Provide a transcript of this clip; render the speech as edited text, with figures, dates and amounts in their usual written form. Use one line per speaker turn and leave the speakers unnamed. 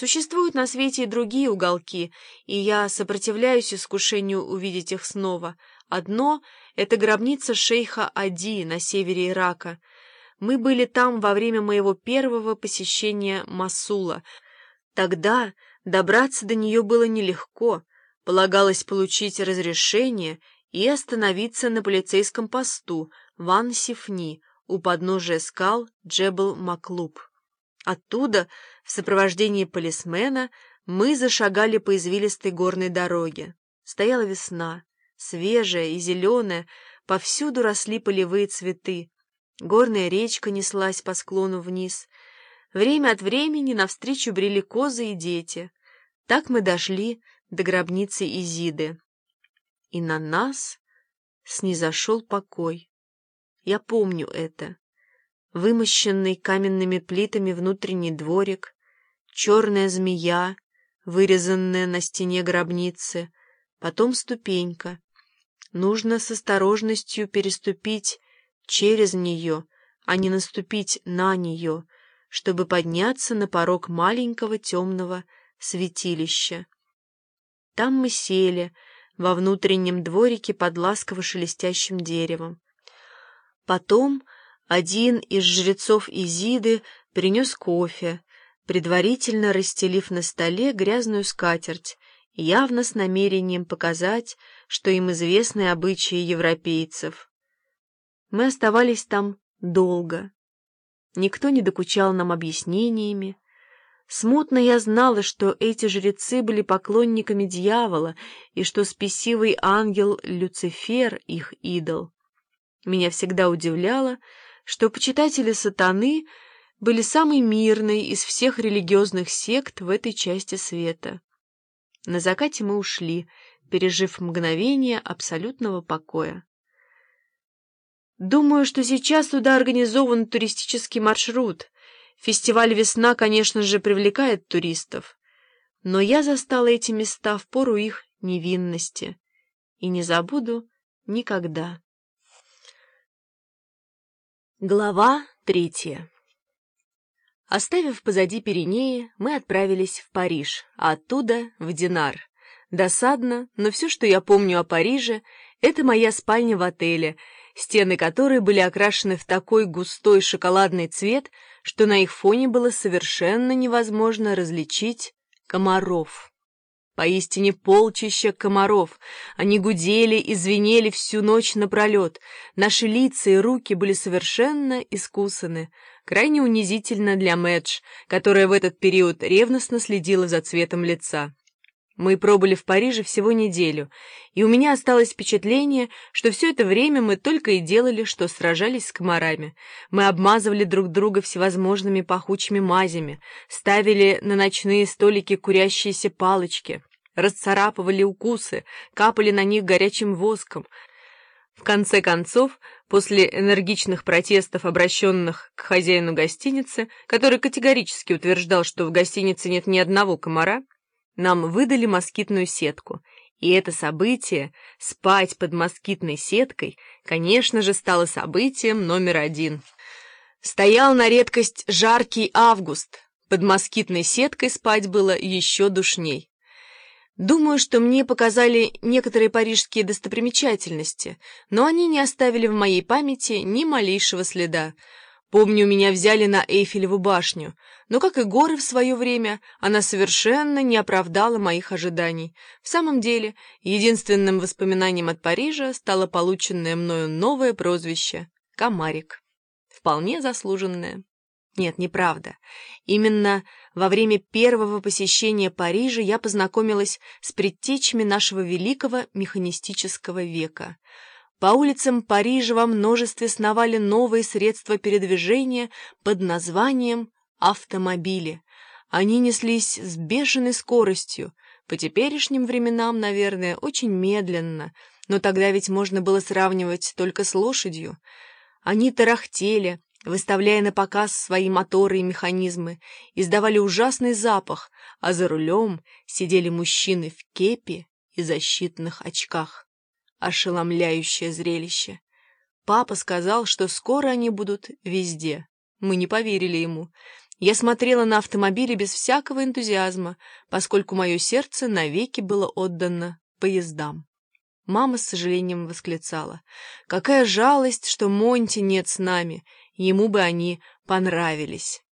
Существуют на свете и другие уголки, и я сопротивляюсь искушению увидеть их снова. Одно — это гробница шейха Ади на севере Ирака. Мы были там во время моего первого посещения Мосула. Тогда добраться до нее было нелегко. Полагалось получить разрешение и остановиться на полицейском посту Ван-Сифни у подножия скал Джебел-Маклуб. Оттуда, в сопровождении полисмена, мы зашагали по извилистой горной дороге. Стояла весна, свежая и зеленая, повсюду росли полевые цветы. Горная речка неслась по склону вниз. Время от времени навстречу брели козы и дети. Так мы дошли до гробницы Изиды. И на нас снизошел покой. Я помню это. Вымощенный каменными плитами внутренний дворик, черная змея, вырезанная на стене гробницы, потом ступенька. Нужно с осторожностью переступить через нее, а не наступить на нее, чтобы подняться на порог маленького темного святилища. Там мы сели во внутреннем дворике под ласково-шелестящим деревом. Потом один из жрецов Изиды принес кофе, предварительно расстелив на столе грязную скатерть, явно с намерением показать, что им известны обычаи европейцев. Мы оставались там долго. Никто не докучал нам объяснениями. Смутно я знала, что эти жрецы были поклонниками дьявола и что спесивый ангел Люцифер — их идол. Меня всегда удивляло, что почитатели сатаны были самой мирной из всех религиозных сект в этой части света. На закате мы ушли, пережив мгновение абсолютного покоя. Думаю, что сейчас туда организован туристический маршрут. Фестиваль «Весна», конечно же, привлекает туристов. Но я застала эти места в пору их невинности и не забуду никогда. Глава 3. Оставив позади Пиренеи, мы отправились в Париж, а оттуда в Динар. Досадно, но все, что я помню о Париже, это моя спальня в отеле, стены которой были окрашены в такой густой шоколадный цвет, что на их фоне было совершенно невозможно различить комаров. Поистине полчища комаров. Они гудели и звенели всю ночь напролет. Наши лица и руки были совершенно искусаны. Крайне унизительно для Мэдж, которая в этот период ревностно следила за цветом лица. Мы пробыли в Париже всего неделю, и у меня осталось впечатление, что все это время мы только и делали, что сражались с комарами. Мы обмазывали друг друга всевозможными пахучими мазями, ставили на ночные столики курящиеся палочки, расцарапывали укусы, капали на них горячим воском. В конце концов, после энергичных протестов, обращенных к хозяину гостиницы, который категорически утверждал, что в гостинице нет ни одного комара, нам выдали москитную сетку, и это событие, спать под москитной сеткой, конечно же, стало событием номер 1. Стоял на редкость жаркий август, под москитной сеткой спать было еще душней. Думаю, что мне показали некоторые парижские достопримечательности, но они не оставили в моей памяти ни малейшего следа. Помню, меня взяли на Эйфелеву башню, но, как и горы в свое время, она совершенно не оправдала моих ожиданий. В самом деле, единственным воспоминанием от Парижа стало полученное мною новое прозвище — «Комарик». Вполне заслуженное. Нет, неправда. Именно во время первого посещения Парижа я познакомилась с предтечами нашего великого механистического века. По улицам Парижа во множестве сновали новые средства передвижения под названием автомобили. Они неслись с бешеной скоростью, по теперешним временам, наверное, очень медленно, но тогда ведь можно было сравнивать только с лошадью. Они тарахтели, выставляя на показ свои моторы и механизмы, издавали ужасный запах, а за рулем сидели мужчины в кепи и защитных очках. Ошеломляющее зрелище. Папа сказал, что скоро они будут везде. Мы не поверили ему. Я смотрела на автомобили без всякого энтузиазма, поскольку мое сердце навеки было отдано поездам. Мама с сожалением восклицала: «Какая жалость, что Монти нет с нами, ему бы они понравились».